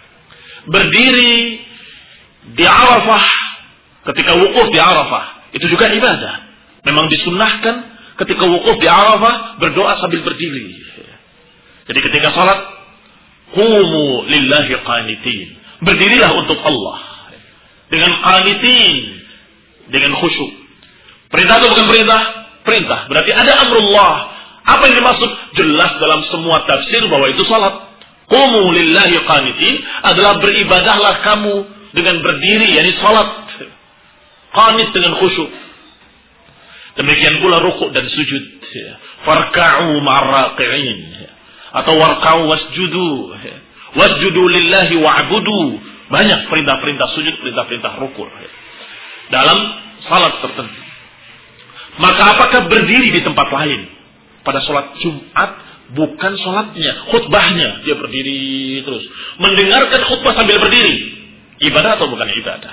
Berdiri di Arafah ketika wukuf di Arafah. Itu juga ibadah. Memang disunnahkan ketika wukuf di Arafah berdoa sambil berdiri. Jadi ketika sholat, qumu lillahi qanitin. Berdirilah untuk Allah. Dengan qanitin. Dengan khusyuk. Perintah itu bukan perintah? Perintah. Berarti ada amrullah. Apa yang dimaksud? Jelas dalam semua tafsir bahwa itu salat. Qumu lillahi qanitin adalah beribadahlah kamu dengan berdiri, yakni salat. Qanit dengan khusyuk. Demikian pula rukuk dan sujud. Farka'u ma'arraqi'in. Atau warka'u wasjudu. Wasjudu lillahi wa'budu. Banyak perintah-perintah sujud, perintah-perintah rukuk. Dalam salat tertentu. Maka apakah berdiri di tempat lain? Pada sholat Jumat bukan sholatnya, khutbahnya dia berdiri terus, mendengarkan khutbah sambil berdiri, ibadah atau bukan ibadah?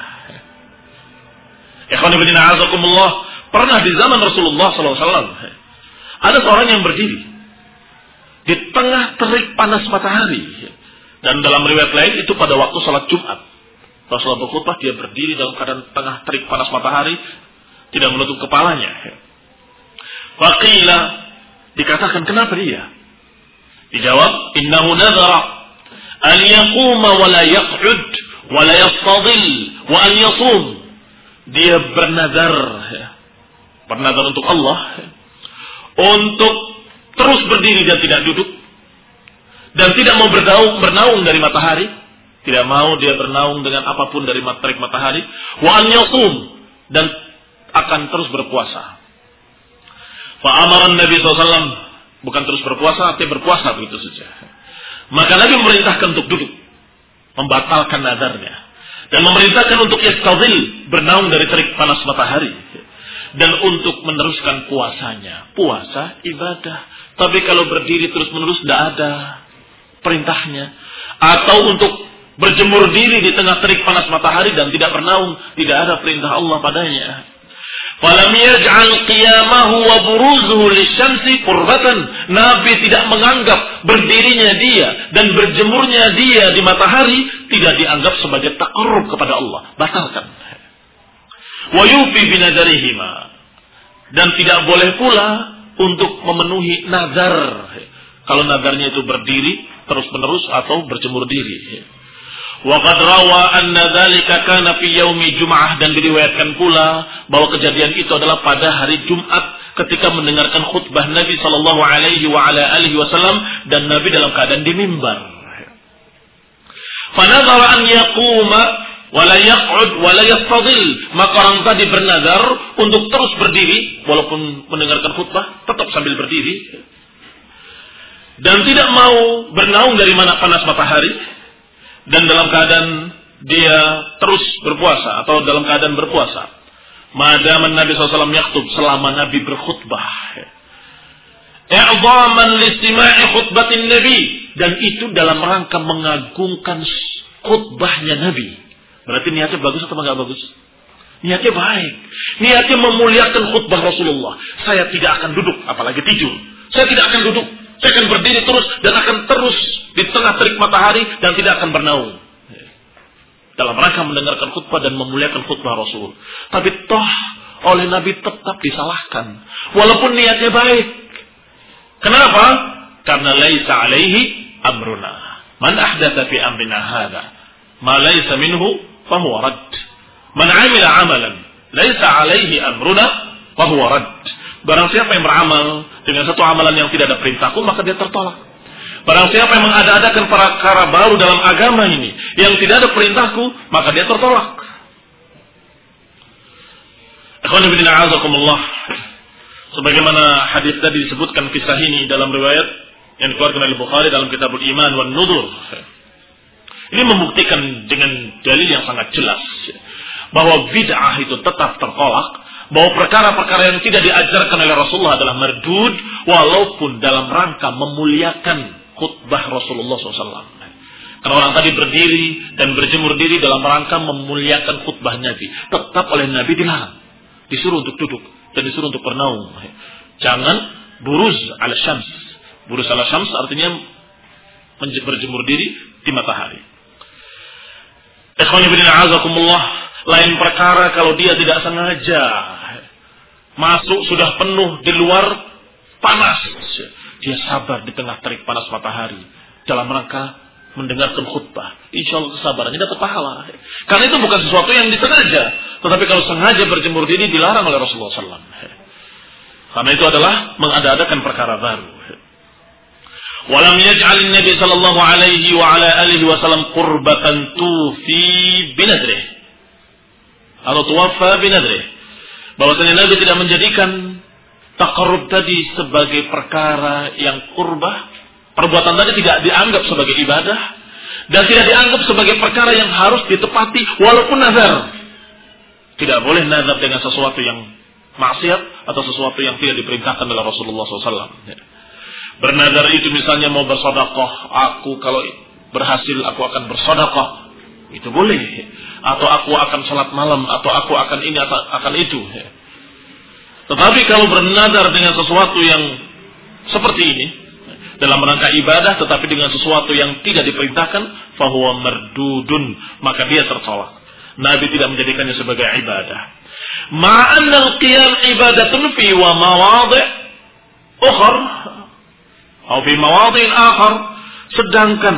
Ikhwan fillah a'azakumullah, pernah di zaman Rasulullah sallallahu alaihi wasallam ada seorang yang berdiri di tengah terik panas matahari, dan dalam riwayat lain itu pada waktu sholat Jumat. Rasulullah berkhutbah, dia berdiri dalam keadaan tengah terik panas matahari, tidak menutup kepalanya. Faqila, dikatakan kenapa dia? Dijawab, innahu nadhara an yaquma wa la yaq'ud wa la yastadil wa an yasum. Dia bernazar, bernazar untuk Allah, untuk terus berdiri dan tidak duduk, dan tidak mau bernaung, bernaung dari matahari, tidak mau dia bernaung dengan apapun dari terik matahari, wa an yasum, dan akan terus berpuasa. Fa'amaran Nabi shallallahu alaihi wasallam, bukan terus berpuasa, tapi berpuasa begitu saja. Maka Nabi memerintahkan untuk duduk, membatalkan nadarnya, dan memerintahkan untuk yastadil, bernaung dari terik panas matahari, dan untuk meneruskan puasanya. Puasa ibadah, tapi kalau berdiri terus menerus tidak ada perintahnya. Atau untuk berjemur diri di tengah terik panas matahari dan tidak bernaung, tidak ada perintah Allah padanya. Falam yaj'al qiyamahu wa buruzuhu lisyamsi qurbatan. Nabi tidak menganggap berdirinya dia dan berjemurnya dia di matahari tidak dianggap sebagai taqarrub kepada Allah. Batalkan. Wa yufi binadarihima. Dan tidak boleh pula untuk memenuhi nazar. Kalau nazarnya itu berdiri terus-menerus atau berjemur diri. Wa qad rawa anna dzalika kana fi yaumi Jum'ah, dan diriwayatkan pula bahwa kejadian itu adalah pada hari Jumat ketika mendengarkan khutbah Nabi sallallahu alaihi wa ala alihi wasallam, dan Nabi dalam keadaan di mimbar. Fa nazara an yaquma wa la yaq'ud wa la yastadil. Maka orang tadi bernazar untuk terus berdiri walaupun mendengarkan khutbah, tetap sambil berdiri, dan tidak mau bernaung dari mana panas matahari, dan dalam keadaan dia terus berpuasa atau dalam keadaan berpuasa. Madaman Nabi shallallahu alaihi wasallam yaktub, selama Nabi berkhutbah. I'zaman listima'i khutbatin Nabi, dan itu dalam rangka mengagungkan khutbahnya Nabi. Berarti niatnya bagus atau enggak bagus? Niatnya baik. Niatnya memuliakan khutbah Rasulullah. Saya tidak akan duduk, apalagi tidur. Saya tidak akan duduk. Saya akan berdiri terus dan akan terus di tengah terik matahari dan tidak akan bernaung. Dalam rangka mendengarkan khutbah dan memuliakan khutbah Rasul. Tapi toh oleh Nabi tetap disalahkan. Walaupun niatnya baik. Kenapa? Karena laisa alaihi amruna. Man ahdatsa fi amrina hadza ma laisa minhu fa huwa rad. Man amila amalan laisa alaihi amruna fa huwa rad. Barang siapa yang beramal dengan satu amalan yang tidak ada perintahku, maka dia tertolak. Barang siapa yang mengada-adakan perkara baru dalam agama ini yang tidak ada perintahku, maka dia tertolak. Ikhwan fillah a'azakumullah. Sebagaimana hadis tadi disebutkan kisah ini dalam riwayat yang dikeluarkan oleh Bukhari dalam Kitabul Iman wan Nudur. Ini membuktikan dengan dalil yang sangat jelas bahwa bid'ah itu tetap tertolak, bahwa perkara-perkara yang tidak diajarkan oleh Rasulullah adalah mardud walaupun dalam rangka memuliakan khutbah Rasulullah shallallahu alaihi wasallam. Karena orang tadi berdiri dan berjemur diri dalam rangka memuliakan khutbah Nabi, tetap oleh Nabi dilarang, disuruh untuk duduk dan disuruh untuk bernaung. Jangan buruz ala syams. Buruz ala syams artinya berjemur diri di matahari. Ikhwani fillah a'azakumullah, lain perkara kalau dia tidak sengaja masuk sudah penuh di luar panas, dia sabar di tengah terik panas matahari dalam rangka mendengarkan khutbah, insya Allah kesabarannya dapat pahala. Karena itu bukan sesuatu yang disengaja, tetapi kalau sengaja berjemur diri dilarang oleh Rasulullah shallallahu alaihi wasallam. Karena itu adalah mengada-adakan perkara baru. Walam yaj'al Nabi sallallahu alaihi wa ala alihi wasallam qurbatan tufi binadrih atau tuwaffa binadrih. Bahwasanya Nabi tidak menjadikan taqarrub tadi sebagai perkara yang qurbah, perbuatan tadi tidak dianggap sebagai ibadah dan tidak dianggap sebagai perkara yang harus ditepati walaupun nazar. Tidak boleh nazar dengan sesuatu yang maksiat atau sesuatu yang tidak diperintahkan oleh Rasulullah shallallahu alaihi wasallam. Bernazar itu misalnya mau bersedekah, aku kalau berhasil aku akan bersedekah, itu boleh. Atau aku akan salat malam, atau aku akan ini atau akan itu. Tetapi kalau bernazar dengan sesuatu yang seperti ini dalam rangka ibadah tetapi dengan sesuatu yang tidak diperintahkan, fahuwa mardudun, maka dia tertolak. Nabi tidak menjadikannya sebagai ibadah. Ma'annal qiyam ibadatun fi wa mawadhi' ukhra atau fi mawadhi' akhar, sedangkan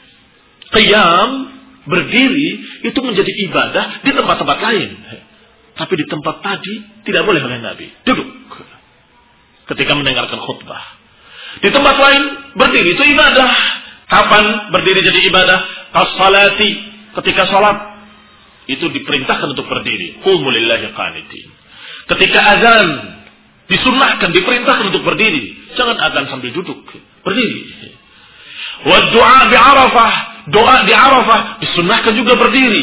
qiyam berdiri itu menjadi ibadah di tempat-tempat lain. Tapi di tempat tadi tidak boleh oleh Nabi duduk ketika mendengarkan khutbah. Di tempat lain berdiri itu ibadah. Kapan berdiri jadi ibadah? As-salati, ketika salat itu diperintahkan untuk berdiri. Qumu lillahi qanitin. Ketika azan disunnahkan, diperintahkan untuk berdiri. Jangan azan sambil duduk, berdiri. Wa du'a bi Arafah, doa di Arafah disunnahkan juga berdiri.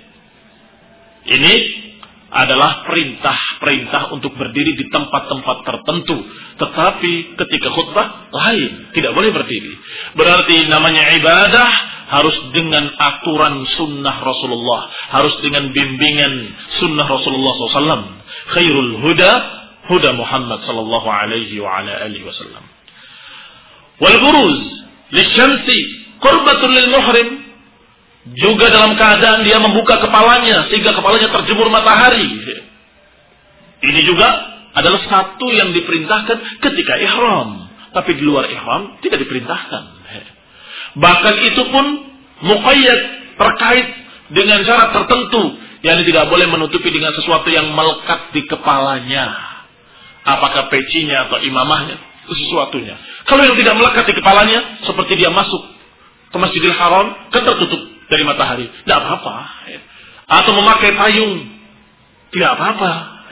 Ini adalah perintah-perintah untuk berdiri di tempat-tempat tertentu. Tetapi ketika khutbah lain, tidak boleh berdiri. Berarti namanya ibadah harus dengan aturan sunnah Rasulullah, harus dengan bimbingan sunnah Rasulullah shallallahu alaihi wasallam. Khairul huda huda Muhammad sallallahu alaihi wa ala alihi wasallam. Wal buruz lisyamsi qurbatun lil muhrim, juga dalam keadaan dia membuka kepalanya sehingga kepalanya terjemur matahari. Ini juga adalah satu yang diperintahkan ketika ihram, tapi di luar ihram tidak diperintahkan. Bahkan itu pun muqayyad, terkait dengan syarat tertentu, yang tidak boleh menutupi dengan sesuatu yang melekat di kepalanya. Apakah pecinya atau imamahnya, itu sesuatunya. Kalau yang tidak melekat di kepalanya, seperti dia masuk ke Masjidil Haram, kan tertutup dari matahari, tidak apa-apa. Atau memakai payung, tidak apa-apa.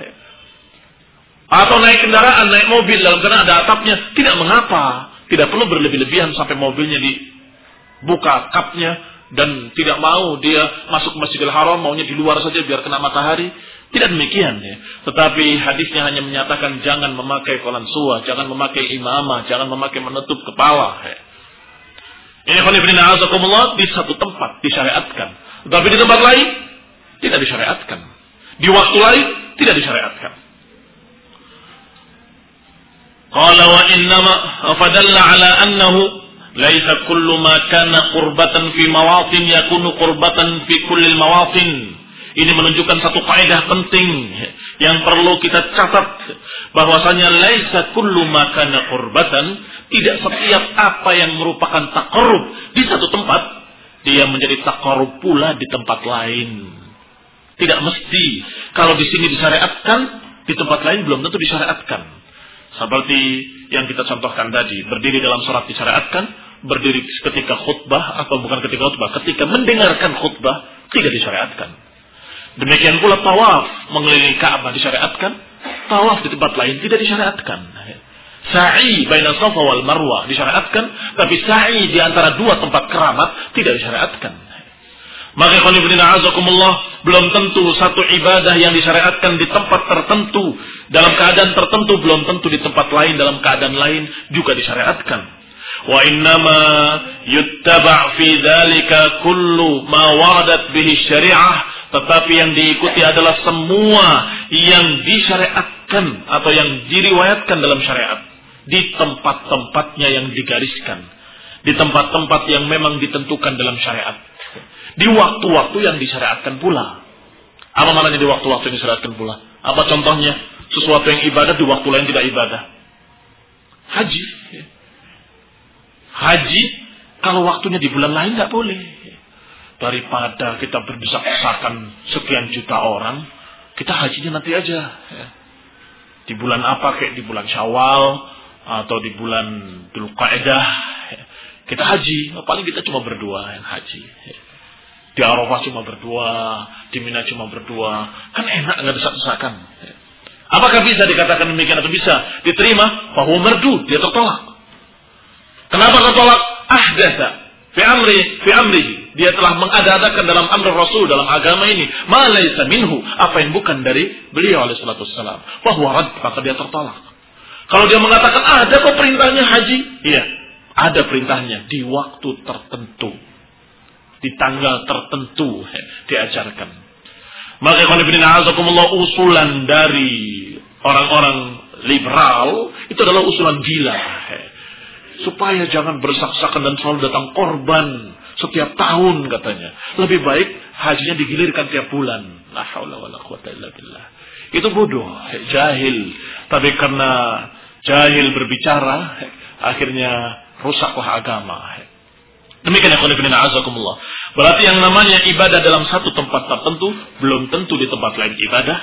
Atau naik kendaraan, naik mobil dalam keadaan ada atapnya, tidak mengapa. Tidak perlu berlebih-lebihan sampai mobilnya dibuka kapnya dan tidak mau dia masuk ke Masjidil Haram, maunya di luar saja biar kena matahari. Tidak demikian ya. Tetapi hadisnya hanya menyatakan jangan memakai qalansuwa, jangan memakai imamah, jangan memakai menutup kepala. Ya. Ini khonifidina azakumullah di satu tempat disyariatkan, tetapi di tempat lain tidak disyariatkan. Di waktu lain tidak disyariatkan. Qala wa innama fadalla ala annahu laisa kullu ma kana qurbatan fi mawatin yakunu qurbatan fi kulli mawatin. Ini menunjukkan satu kaidah penting yang perlu kita catat, bahwasanya laisa kullu ma kana qurbatan, tidak setiap apa yang merupakan taqarrub di satu tempat dia menjadi taqarrub pula di tempat lain. Tidak mesti. Kalau di sini disyariatkan, di tempat lain belum tentu disyariatkan. Seperti yang kita contohkan tadi, berdiri dalam salat disyariatkan, berdiri ketika khutbah atau bukan ketika khutbah, ketika mendengarkan khutbah tidak disyariatkan. Demikian pula tawaf mengelilingi Ka'bah disyariatkan, tawaf di tempat lain tidak disyariatkan. Sa'i baina Safa wal Marwah disyariatkan, tapi sa'i di antara dua tempat keramat tidak disyariatkan. Maka qul a'azakumullah, belum tentu satu ibadah yang disyariatkan di tempat tertentu dalam keadaan tertentu belum tentu di tempat lain dalam keadaan lain juga disyariatkan. Wa innama yuttaba' fi dzalika kullu ma waradat bihi syari'ah, tetapi yang diikuti adalah semua yang disyariatkan atau yang diriwayatkan dalam syariat di tempat-tempatnya yang digariskan, di tempat-tempat yang memang ditentukan dalam syariat, di waktu-waktu yang disyariatkan pula. Apa maknanya di waktu-waktu yang disyariatkan pula? Apa contohnya? Sesuatu yang ibadah di waktu lain tidak ibadah. Haji. Haji kalau waktunya di bulan lain tidak boleh. Daripada kita berdesak-desakan sekian juta orang, kita hajinya nanti aja. Di bulan apa, kayak di bulan Syawal atau di bulan Dzulqa'dah, kita haji. Paling kita cuma berdua yang haji. Di Arafah cuma berdua, di Mina cuma berdua, kan enak nggak desak-desakan. Apakah bisa dikatakan demikian atau bisa diterima? Bahwa merdu, dia tertolak. Kenapa tertolak? Ahdatsa fi amri fi amrihi. Dia telah mengada-adakan dalam amr Rasul, dalam agama ini, ma laysa minhu, apa yang bukan dari beliau alaihi salatu wassalam. Bahwa rad, maka dia tertolak. Kalau dia mengatakan ada kok perintahnya haji, iya, ada perintahnya di waktu tertentu, di tanggal tertentu diajarkan. Maka qul a'azakumullah, usulan dari orang-orang liberal itu adalah usulan gila. Supaya jangan bersak-sakan dan selalu datang korban setiap tahun katanya. Lebih baik hajinya digilirkan tiap bulan. La haula wala quwata illa billah. Itu bodoh, jahil. Tapi karena jahil berbicara, akhirnya rusaklah agama. Demikian ya qul a'azakumullah. Berarti yang namanya ibadah dalam satu tempat tertentu belum tentu di tempat lain ibadah.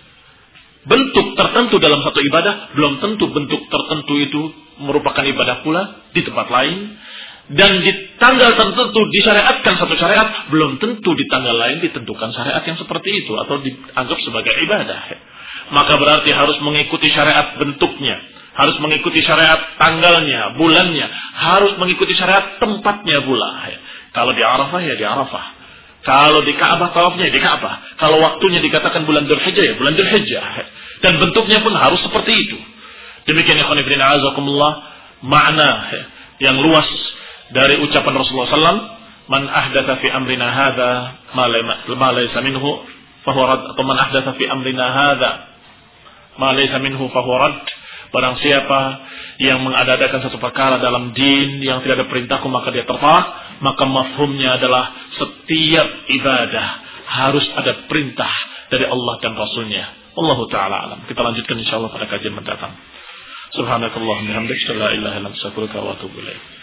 Bentuk tertentu dalam satu ibadah belum tentu bentuk tertentu itu merupakan ibadah pula di tempat lain. Dan di tanggal tertentu disyariatkan satu syariat, belum tentu di tanggal lain ditentukan syariat yang seperti itu atau dianggap sebagai ibadah. Maka berarti harus mengikuti syariat bentuknya, harus mengikuti syariat tanggalnya, bulannya, harus mengikuti syariat tempatnya pula. Kalau di Arafah ya di Arafah. Kalau di Ka'bah tawafnya di Ka'bah. Kalau waktunya dikatakan bulan Dzulhijjah ya bulan Dzulhijjah. Dan bentuknya pun harus seperti itu. Demikian ikhwan fillah azakumullah, makna yang luas dari ucapan Rasulullah sallallahu alaihi wasallam, man ahdatsa fi amrina hadza ma laysa minhu fahuwa rad, atau man ahdatsa fi amrina hadza ma laysa minhu fahuwa rad. Barang siapa yang mengadakan satu perkara dalam din yang tidak ada perintahku maka dia tertolak. Maka mafhumnya adalah setiap ibadah harus ada perintah dari Allah dan Rasulnya. Wallahu ta'ala alam. Kita lanjutkan insyaallah pada kajian mendatang. Subhanakallahumma wa bihamdika, la ilaha illa anta, astaghfiruka wa atubu ilaik.